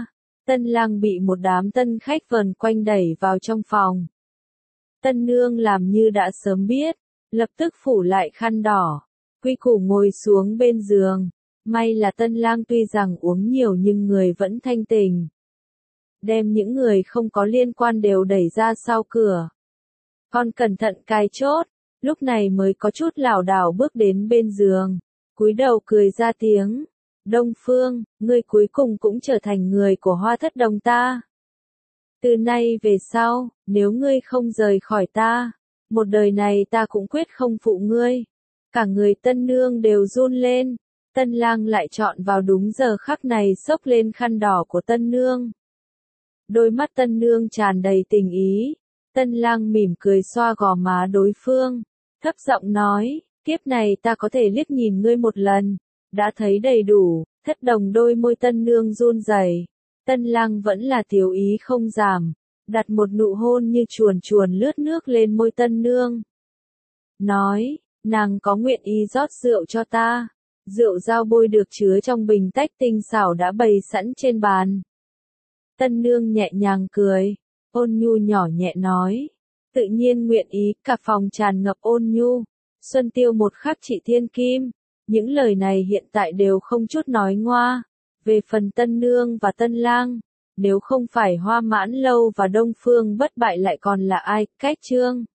Tân lang bị một đám tân khách vờn quanh đẩy vào trong phòng. Tân nương làm như đã sớm biết, lập tức phủ lại khăn đỏ, quy củ ngồi xuống bên giường. May là tân lang tuy rằng uống nhiều nhưng người vẫn thanh tỉnh. Đem những người không có liên quan đều đẩy ra sau cửa. Con cẩn thận cài chốt, lúc này mới có chút lảo đảo bước đến bên giường, cúi đầu cười ra tiếng. Đông Phương, ngươi cuối cùng cũng trở thành người của Hoa Thất Đồng ta. Từ nay về sau, nếu ngươi không rời khỏi ta, một đời này ta cũng quyết không phụ ngươi. Cả người tân nương đều run lên, tân lang lại chọn vào đúng giờ khắc này xốc lên khăn đỏ của tân nương. Đôi mắt tân nương tràn đầy tình ý, tân lang mỉm cười xoa gò má đối phương, thấp giọng nói, kiếp này ta có thể liếc nhìn ngươi một lần, đã thấy đầy đủ. Thất Đồng đôi môi tân nương run rẩy, tân lang vẫn là thiếu ý không giảm, đặt một nụ hôn như chuồn chuồn lướt nước lên môi tân nương. Nói, nàng có nguyện ý rót rượu cho ta. Rượu dao bôi được chứa trong bình tách tinh xảo đã bày sẵn trên bàn. Tân nương nhẹ nhàng cười, ôn nhu nhỏ nhẹ nói, tự nhiên nguyện ý. Cả phòng tràn ngập ôn nhu. Xuân tiêu một khắc trị thiên kim. Những lời này hiện tại đều không chút nói ngoa. Về phần tân nương và tân lang, nếu không phải Hoa Mãn Lâu và Đông Phương Bất Bại lại còn là ai? Cách chương